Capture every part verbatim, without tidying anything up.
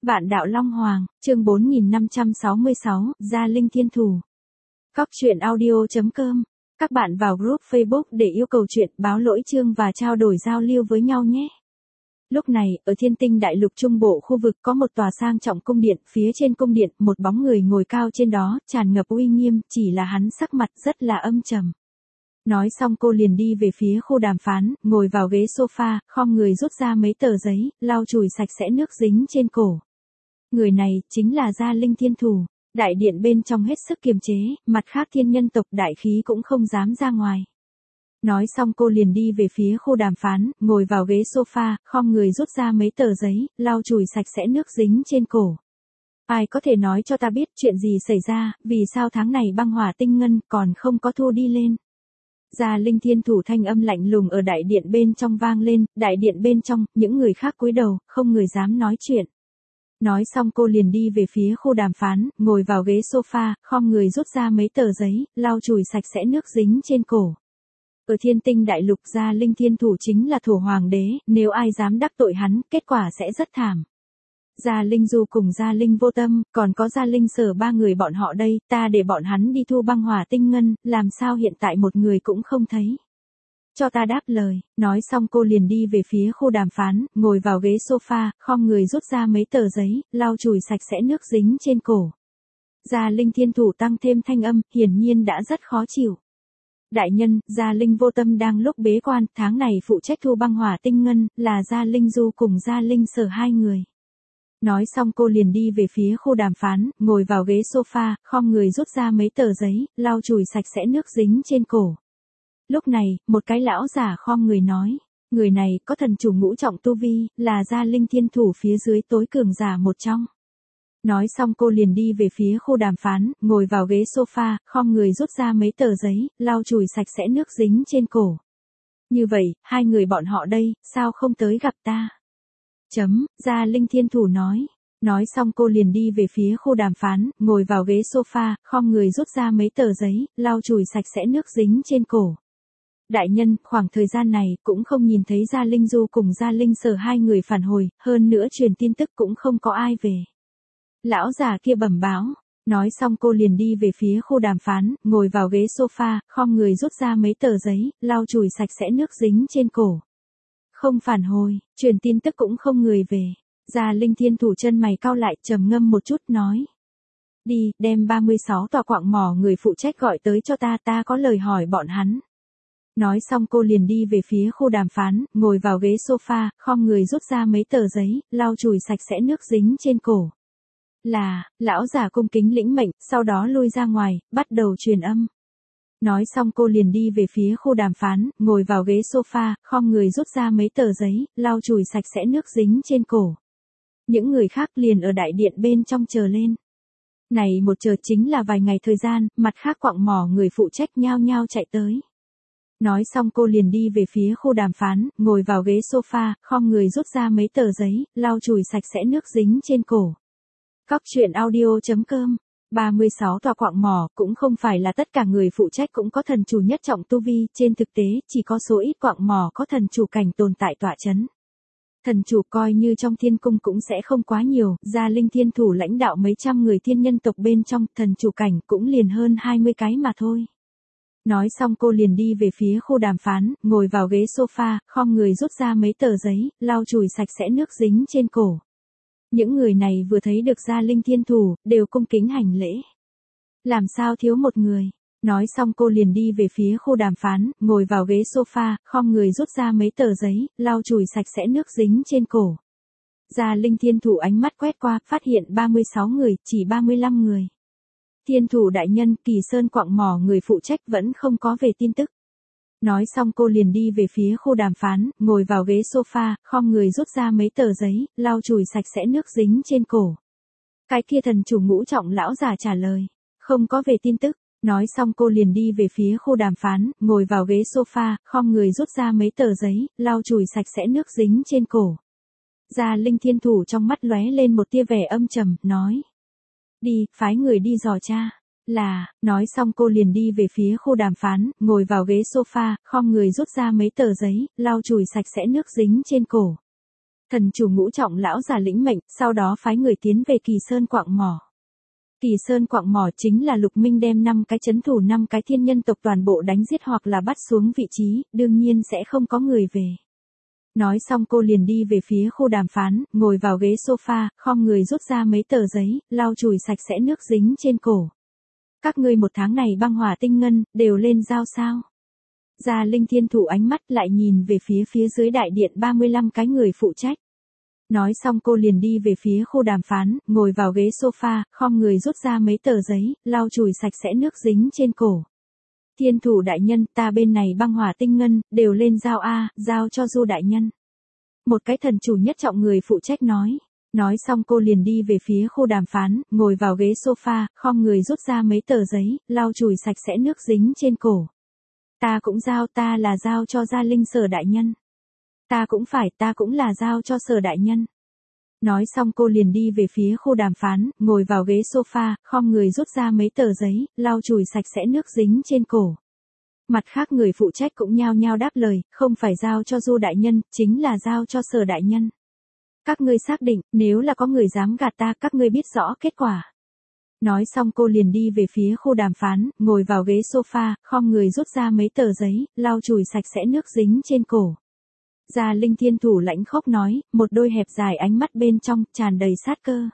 Vạn đạo Long Hoàng, chương bốn nghìn năm trăm sáu mươi sáu, Gia Linh Thiên Thủ. Cóc truyện audio chấm com. Các bạn vào group Facebook để yêu cầu chuyện, báo lỗi chương và trao đổi giao lưu với nhau nhé. Lúc này, ở Thiên Tinh Đại Lục Trung Bộ khu vực có một tòa sang trọng cung điện, phía trên cung điện, một bóng người ngồi cao trên đó, tràn ngập uy nghiêm, chỉ là hắn sắc mặt rất là âm trầm. Nói xong cô liền đi về phía khu đàm phán, ngồi vào ghế sofa, khom người rút ra mấy tờ giấy, lau chùi sạch sẽ nước dính trên cổ. Người này, chính là Gia Linh Thiên Thủ. Đại điện bên trong hết sức kiềm chế, mặt khác thiên nhân tộc đại khí cũng không dám ra ngoài. Nói xong cô liền đi về phía khu đàm phán, ngồi vào ghế sofa, khom người rút ra mấy tờ giấy, lau chùi sạch sẽ nước dính trên cổ. Ai có thể nói cho ta biết chuyện gì xảy ra, vì sao tháng này băng hỏa tinh ngân còn không có thu đi lên. Gia Linh Thiên Thủ thanh âm lạnh lùng ở đại điện bên trong vang lên, đại điện bên trong, những người khác cúi đầu, không người dám nói chuyện. Nói xong cô liền đi về phía khu đàm phán, ngồi vào ghế sofa, khom người rút ra mấy tờ giấy, lau chùi sạch sẽ nước dính trên cổ. Ở Thiên Tinh Đại Lục, Gia Linh Thiên Thủ chính là thổ hoàng đế, nếu ai dám đắc tội hắn, kết quả sẽ rất thảm. Gia Linh Du cùng Gia Linh Vô Tâm, còn có Gia Linh Sở ba người bọn họ đây, ta để bọn hắn đi thu băng hỏa tinh ngân, làm sao hiện tại một người cũng không thấy. Cho ta đáp lời, nói xong cô liền đi về phía khu đàm phán, ngồi vào ghế sofa, khom người rút ra mấy tờ giấy, lau chùi sạch sẽ nước dính trên cổ. Gia Linh Thiên Thủ tăng thêm thanh âm, hiển nhiên đã rất khó chịu. Đại nhân, Gia Linh Vô Tâm đang lúc bế quan, tháng này phụ trách thu băng hỏa tinh ngân, là Gia Linh Du cùng Gia Linh Sở hai người. Nói xong cô liền đi về phía khu đàm phán, ngồi vào ghế sofa, khom người rút ra mấy tờ giấy, lau chùi sạch sẽ nước dính trên cổ. Lúc này, một cái lão giả khom người nói, người này có thần chủ ngũ trọng tu vi, là Gia Linh Thiên Thủ phía dưới tối cường giả một trong. Nói xong cô liền đi về phía khu đàm phán, ngồi vào ghế sofa, khom người rút ra mấy tờ giấy, lau chùi sạch sẽ nước dính trên cổ. Như vậy, hai người bọn họ đây, sao không tới gặp ta? Chấm, Gia Linh Thiên Thủ nói. Nói xong cô liền đi về phía khu đàm phán, ngồi vào ghế sofa, khom người rút ra mấy tờ giấy, lau chùi sạch sẽ nước dính trên cổ. Đại nhân, khoảng thời gian này, cũng không nhìn thấy Gia Linh Du cùng Gia Linh Sở hai người phản hồi, hơn nữa truyền tin tức cũng không có ai về. Lão già kia bẩm báo. Nói xong cô liền đi về phía khu đàm phán, ngồi vào ghế sofa, khom người rút ra mấy tờ giấy, lau chùi sạch sẽ nước dính trên cổ. Không phản hồi, truyền tin tức cũng không người về. Gia Linh Thiên Thủ chân mày cau lại, trầm ngâm một chút nói. Đi, đem ba mươi sáu tòa quạng mỏ người phụ trách gọi tới cho ta, ta có lời hỏi bọn hắn. Nói xong cô liền đi về phía khu đàm phán, ngồi vào ghế sofa, khom người rút ra mấy tờ giấy, lau chùi sạch sẽ nước dính trên cổ. Là, lão giả cung kính lĩnh mệnh, sau đó lui ra ngoài, bắt đầu truyền âm. Nói xong cô liền đi về phía khu đàm phán, ngồi vào ghế sofa, khom người rút ra mấy tờ giấy, lau chùi sạch sẽ nước dính trên cổ. Những người khác liền ở đại điện bên trong chờ lên. Này một chờ chính là vài ngày thời gian, mặt khác quạng mỏ người phụ trách nhao nhao chạy tới. Nói xong cô liền đi về phía khu đàm phán, ngồi vào ghế sofa, khom người rút ra mấy tờ giấy, lau chùi sạch sẽ nước dính trên cổ. Cóc truyện audio chấm com. ba mươi sáu tòa quạng mỏ, cũng không phải là tất cả người phụ trách cũng có thần chủ nhất trọng tu vi, trên thực tế, chỉ có số ít quạng mỏ có thần chủ cảnh tồn tại tọa chấn. Thần chủ coi như trong thiên cung cũng sẽ không quá nhiều, Gia Linh Thiên Thủ lãnh đạo mấy trăm người thiên nhân tộc bên trong, thần chủ cảnh cũng liền hơn hai mươi cái mà thôi. Nói xong cô liền đi về phía khu đàm phán, ngồi vào ghế sofa, khom người rút ra mấy tờ giấy, lau chùi sạch sẽ nước dính trên cổ. Những người này vừa thấy được Gia Linh Thiên Thủ, đều cung kính hành lễ. Làm sao thiếu một người? Nói xong cô liền đi về phía khu đàm phán, ngồi vào ghế sofa, khom người rút ra mấy tờ giấy, lau chùi sạch sẽ nước dính trên cổ. Gia Linh Thiên Thủ ánh mắt quét qua, phát hiện ba mươi sáu người, chỉ ba mươi lăm người. Thiên Thủ đại nhân, Kỳ Sơn quạng mỏ người phụ trách vẫn không có về tin tức. Nói xong cô liền đi về phía khu đàm phán, ngồi vào ghế sofa, khom người rút ra mấy tờ giấy, lau chùi sạch sẽ nước dính trên cổ. Cái kia thần chủ ngũ trọng lão già trả lời. Không có về tin tức. Nói xong cô liền đi về phía khu đàm phán, ngồi vào ghế sofa, khom người rút ra mấy tờ giấy, lau chùi sạch sẽ nước dính trên cổ. Gia Linh Thiên Thủ trong mắt lóe lên một tia vẻ âm trầm, nói. Đi, phái người đi dò tra. Là, nói xong cô liền đi về phía khu đàm phán, ngồi vào ghế sofa, khom người rút ra mấy tờ giấy, lau chùi sạch sẽ nước dính trên cổ. Thần chủ ngũ trọng lão già lĩnh mệnh, sau đó phái người tiến về Kỳ Sơn quạng mỏ. Kỳ Sơn quạng mỏ chính là Lục Minh đem năm cái chấn thủ năm cái thiên nhân tộc toàn bộ đánh giết hoặc là bắt xuống vị trí, đương nhiên sẽ không có người về. Nói xong cô liền đi về phía khu đàm phán, ngồi vào ghế sofa, khom người rút ra mấy tờ giấy, lau chùi sạch sẽ nước dính trên cổ. Các ngươi một tháng này băng hỏa tinh ngân, đều lên giao sao? Gia Linh Thiên Thủ ánh mắt lại nhìn về phía phía dưới đại điện ba mươi lăm cái người phụ trách. Nói xong cô liền đi về phía khu đàm phán, ngồi vào ghế sofa, khom người rút ra mấy tờ giấy, lau chùi sạch sẽ nước dính trên cổ. Thiên thủ đại nhân, ta bên này băng hỏa tinh ngân, đều lên giao A, giao cho Du đại nhân. Một cái thần chủ nhất trọng người phụ trách nói. Nói xong cô liền đi về phía khu đàm phán, ngồi vào ghế sofa, khom người rút ra mấy tờ giấy, lau chùi sạch sẽ nước dính trên cổ. Ta cũng giao, ta là giao cho Gia Linh Sở đại nhân. Ta cũng phải, ta cũng là giao cho Sở đại nhân. Nói xong cô liền đi về phía khu đàm phán, ngồi vào ghế sofa, khom người rút ra mấy tờ giấy, lau chùi sạch sẽ nước dính trên cổ. Mặt khác người phụ trách cũng nhao nhao đáp lời, không phải giao cho Du đại nhân, chính là giao cho Sở đại nhân. Các ngươi xác định, nếu là có người dám gạt ta, các ngươi biết rõ kết quả. Nói xong cô liền đi về phía khu đàm phán, ngồi vào ghế sofa, khom người rút ra mấy tờ giấy, lau chùi sạch sẽ nước dính trên cổ. Gia Linh Thiên Thủ lãnh khốc nói, một đôi hẹp dài ánh mắt bên trong, tràn đầy sát cơ.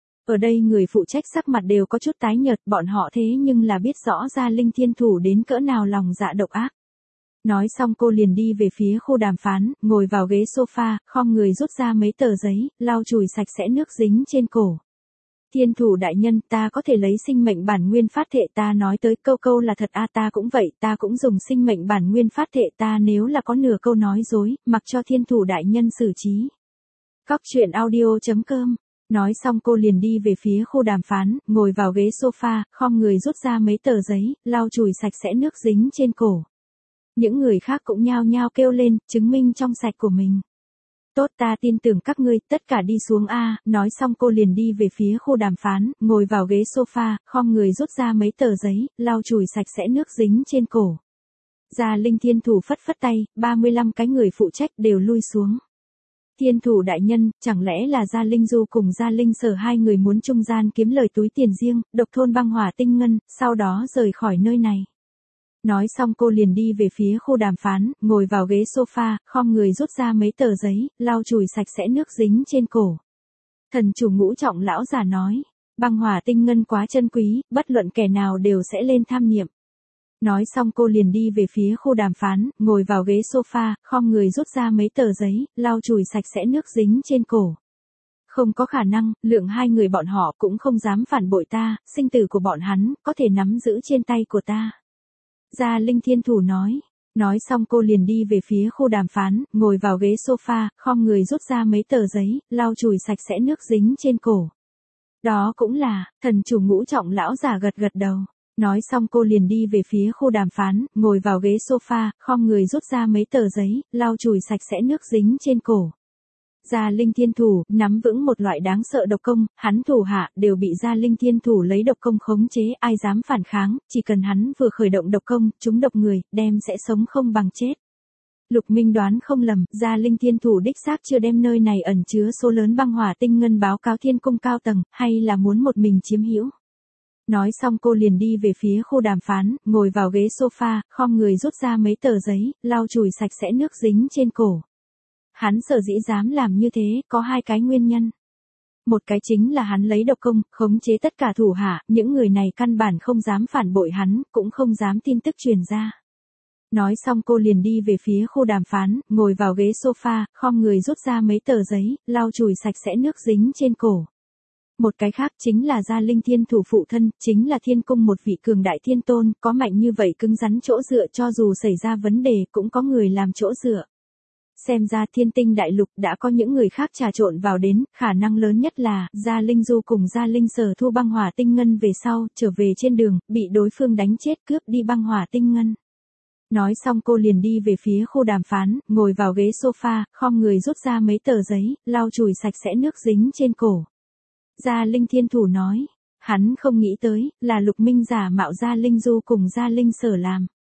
Ở đây người phụ trách sắc mặt đều có chút tái nhợt, bọn họ thế nhưng là biết rõ Gia Linh Thiên Thủ đến cỡ nào lòng dạ độc ác. Nói xong cô liền đi về phía khu đàm phán, ngồi vào ghế sofa, khom người rút ra mấy tờ giấy, lau chùi sạch sẽ nước dính trên cổ. Thiên thủ đại nhân, ta có thể lấy sinh mệnh bản nguyên phát thệ, ta nói tới câu câu là thật a à, ta cũng vậy, ta cũng dùng sinh mệnh bản nguyên phát thệ, ta nếu là có nửa câu nói dối, mặc cho thiên thủ đại nhân xử trí. Cóc truyện audio chấm com. Nói xong cô liền đi về phía khu đàm phán, ngồi vào ghế sofa, khom người rút ra mấy tờ giấy, lau chùi sạch sẽ nước dính trên cổ. Những người khác cũng nhao nhao kêu lên, chứng minh trong sạch của mình. Tốt, ta tin tưởng các ngươi, tất cả đi xuống A, nói xong cô liền đi về phía khu đàm phán, ngồi vào ghế sofa, khom người rút ra mấy tờ giấy, lau chùi sạch sẽ nước dính trên cổ. Gia Linh Thiên Thủ phất phất tay, ba mươi lăm cái người phụ trách đều lui xuống. Thiên thủ đại nhân, chẳng lẽ là Gia Linh Du cùng Gia Linh Sở hai người muốn trung gian kiếm lời túi tiền riêng, độc thôn băng hỏa tinh ngân, sau đó rời khỏi nơi này. Nói xong cô liền đi về phía khu đàm phán, ngồi vào ghế sofa, khom người rút ra mấy tờ giấy, lau chùi sạch sẽ nước dính trên cổ. Thần chủ ngũ trọng lão già nói, băng hỏa tinh ngân quá chân quý, bất luận kẻ nào đều sẽ lên tham nghiệm. Nói xong cô liền đi về phía khu đàm phán, ngồi vào ghế sofa, khom người rút ra mấy tờ giấy, lau chùi sạch sẽ nước dính trên cổ. Không có khả năng, lượng hai người bọn họ cũng không dám phản bội ta, sinh tử của bọn hắn, có thể nắm giữ trên tay của ta. Gia Linh Thiên Thủ nói. Nói xong cô liền đi về phía khu đàm phán, ngồi vào ghế sofa, khom người rút ra mấy tờ giấy, lau chùi sạch sẽ nước dính trên cổ. Đó cũng là, thần chủ ngũ trọng lão già gật gật đầu. Nói xong cô liền đi về phía khu đàm phán, ngồi vào ghế sofa, khom người rút ra mấy tờ giấy, lau chùi sạch sẽ nước dính trên cổ. Gia Linh Thiên Thủ nắm vững một loại đáng sợ độc công, hắn thủ hạ đều bị Gia Linh Thiên Thủ lấy độc công khống chế, ai dám phản kháng, chỉ cần hắn vừa khởi động độc công, chúng độc người, đem sẽ sống không bằng chết. Lục Minh đoán không lầm, Gia Linh Thiên Thủ đích xác chưa đem nơi này ẩn chứa số lớn băng hỏa tinh ngân báo cáo thiên cung cao tầng, hay là muốn một mình chiếm hữu. Nói xong cô liền đi về phía khu đàm phán, ngồi vào ghế sofa, khom người rút ra mấy tờ giấy, lau chùi sạch sẽ nước dính trên cổ. Hắn sở dĩ dám làm như thế, có hai cái nguyên nhân. Một cái chính là hắn lấy độc công, khống chế tất cả thủ hạ, những người này căn bản không dám phản bội hắn, cũng không dám tin tức truyền ra. Nói xong cô liền đi về phía khu đàm phán, ngồi vào ghế sofa, khom người rút ra mấy tờ giấy, lau chùi sạch sẽ nước dính trên cổ. Một cái khác chính là Gia Linh Thiên Thủ phụ thân, chính là thiên cung một vị cường đại thiên tôn, có mạnh như vậy cứng rắn chỗ dựa, cho dù xảy ra vấn đề cũng có người làm chỗ dựa. Xem ra thiên tinh đại lục đã có những người khác trà trộn vào đến, khả năng lớn nhất là, Gia Linh Du cùng Gia Linh Sở thu băng hỏa tinh ngân về sau, trở về trên đường, bị đối phương đánh chết cướp đi băng hỏa tinh ngân. Nói xong cô liền đi về phía khu đàm phán, ngồi vào ghế sofa, khom người rút ra mấy tờ giấy, lau chùi sạch sẽ nước dính trên cổ. Gia Linh Thiên Thủ nói, hắn không nghĩ tới, là Lục Minh giả mạo Gia Linh Du cùng Gia Linh Sở làm.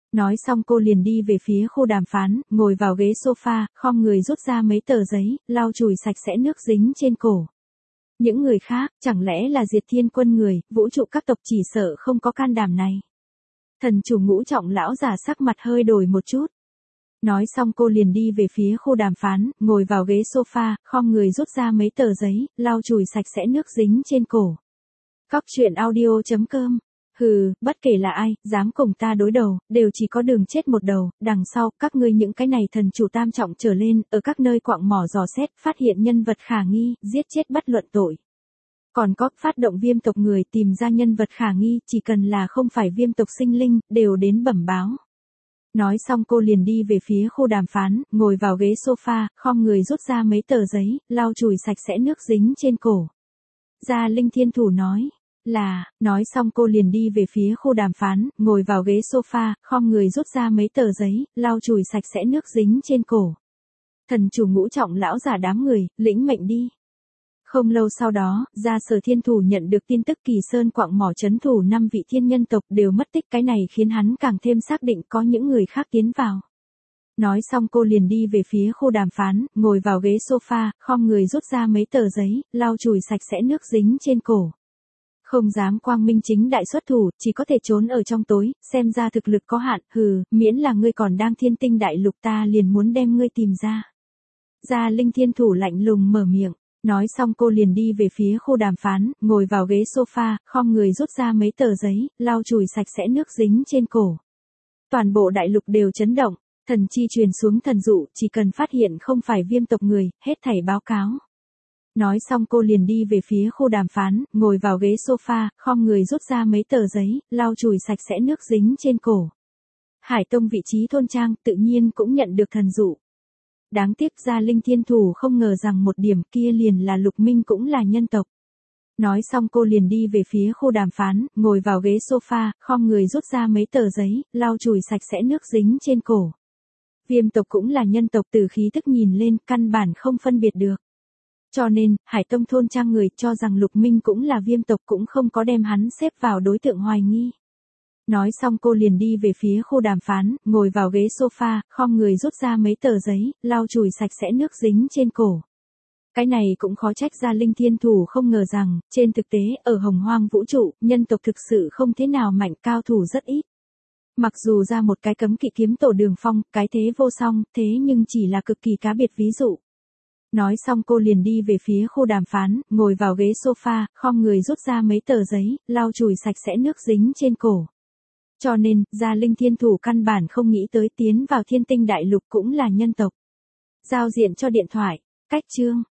Nói xong cô liền đi về phía khu đàm phán, ngồi vào ghế sofa, khom người rút ra mấy tờ giấy, lau chùi sạch sẽ nước dính trên cổ. Những người khác, chẳng lẽ là Diệt Thiên Quân người, vũ trụ các tộc chỉ sợ không có can đảm này. Thần chủ Ngũ Trọng lão giả sắc mặt hơi đổi một chút. Nói xong cô liền đi về phía khu đàm phán, ngồi vào ghế sofa, khom người rút ra mấy tờ giấy, lau chùi sạch sẽ nước dính trên cổ. Cóc truyện audio chấm com. Hừ, bất kể là ai, dám cùng ta đối đầu, đều chỉ có đường chết một đầu, đằng sau, các ngươi những cái này thần chủ tam trọng trở lên, ở các nơi quạng mỏ dò xét, phát hiện nhân vật khả nghi, giết chết bất luận tội. Còn có, phát động viêm tộc người tìm ra nhân vật khả nghi, chỉ cần là không phải viêm tộc sinh linh, đều đến bẩm báo. Nói xong cô liền đi về phía khu đàm phán, ngồi vào ghế sofa, khom người rút ra mấy tờ giấy, lau chùi sạch sẽ nước dính trên cổ. Gia Linh Thiên Thủ nói, là, nói xong cô liền đi về phía khu đàm phán, ngồi vào ghế sofa, khom người rút ra mấy tờ giấy, lau chùi sạch sẽ nước dính trên cổ. Thần chủ Ngũ Trọng lão giả đám người, lĩnh mệnh đi. Không lâu sau đó, Gia Sở Thiên Thủ nhận được tin tức Kỳ Sơn quạng mỏ trấn thủ năm vị thiên nhân tộc đều mất tích, cái này khiến hắn càng thêm xác định có những người khác tiến vào. Nói xong cô liền đi về phía khu đàm phán, ngồi vào ghế sofa, khom người rút ra mấy tờ giấy, lau chùi sạch sẽ nước dính trên cổ. Không dám quang minh chính đại xuất thủ, chỉ có thể trốn ở trong tối, xem ra thực lực có hạn, hừ, miễn là ngươi còn đang thiên tinh đại lục ta liền muốn đem ngươi tìm ra. Gia Linh Thiên Thủ lạnh lùng mở miệng. Nói xong cô liền đi về phía khu đàm phán, ngồi vào ghế sofa, khom người rút ra mấy tờ giấy, lau chùi sạch sẽ nước dính trên cổ. Toàn bộ đại lục đều chấn động, thần chi truyền xuống thần dụ, chỉ cần phát hiện không phải viêm tộc người, hết thảy báo cáo. Nói xong cô liền đi về phía khu đàm phán, ngồi vào ghế sofa, khom người rút ra mấy tờ giấy, lau chùi sạch sẽ nước dính trên cổ. Hải Tông vị trí thôn trang, tự nhiên cũng nhận được thần dụ. Đáng tiếc Gia Linh Thiên Thủ không ngờ rằng một điểm kia liền là Lục Minh cũng là nhân tộc. Nói xong cô liền đi về phía khu đàm phán, ngồi vào ghế sofa, khom người rút ra mấy tờ giấy, lau chùi sạch sẽ nước dính trên cổ. Viêm tộc cũng là nhân tộc, từ khí tức nhìn lên, căn bản không phân biệt được. Cho nên, Hải Tông thôn trang người cho rằng Lục Minh cũng là viêm tộc, cũng không có đem hắn xếp vào đối tượng hoài nghi. Nói xong cô liền đi về phía khu đàm phán, ngồi vào ghế sofa, khom người rút ra mấy tờ giấy, lau chùi sạch sẽ nước dính trên cổ. Cái này cũng khó trách Gia Linh Thiên Thủ không ngờ rằng, trên thực tế, ở hồng hoang vũ trụ, nhân tộc thực sự không thế nào mạnh, cao thủ rất ít. Mặc dù ra một cái cấm kỵ kiếm tổ Đường Phong, cái thế vô song, thế nhưng chỉ là cực kỳ cá biệt ví dụ. Nói xong cô liền đi về phía khu đàm phán, ngồi vào ghế sofa, khom người rút ra mấy tờ giấy, lau chùi sạch sẽ nước dính trên cổ. Cho nên, Gia Linh Thiên Thủ căn bản không nghĩ tới tiến vào thiên tinh đại lục cũng là nhân tộc. Giao diện cho điện thoại, cách chương.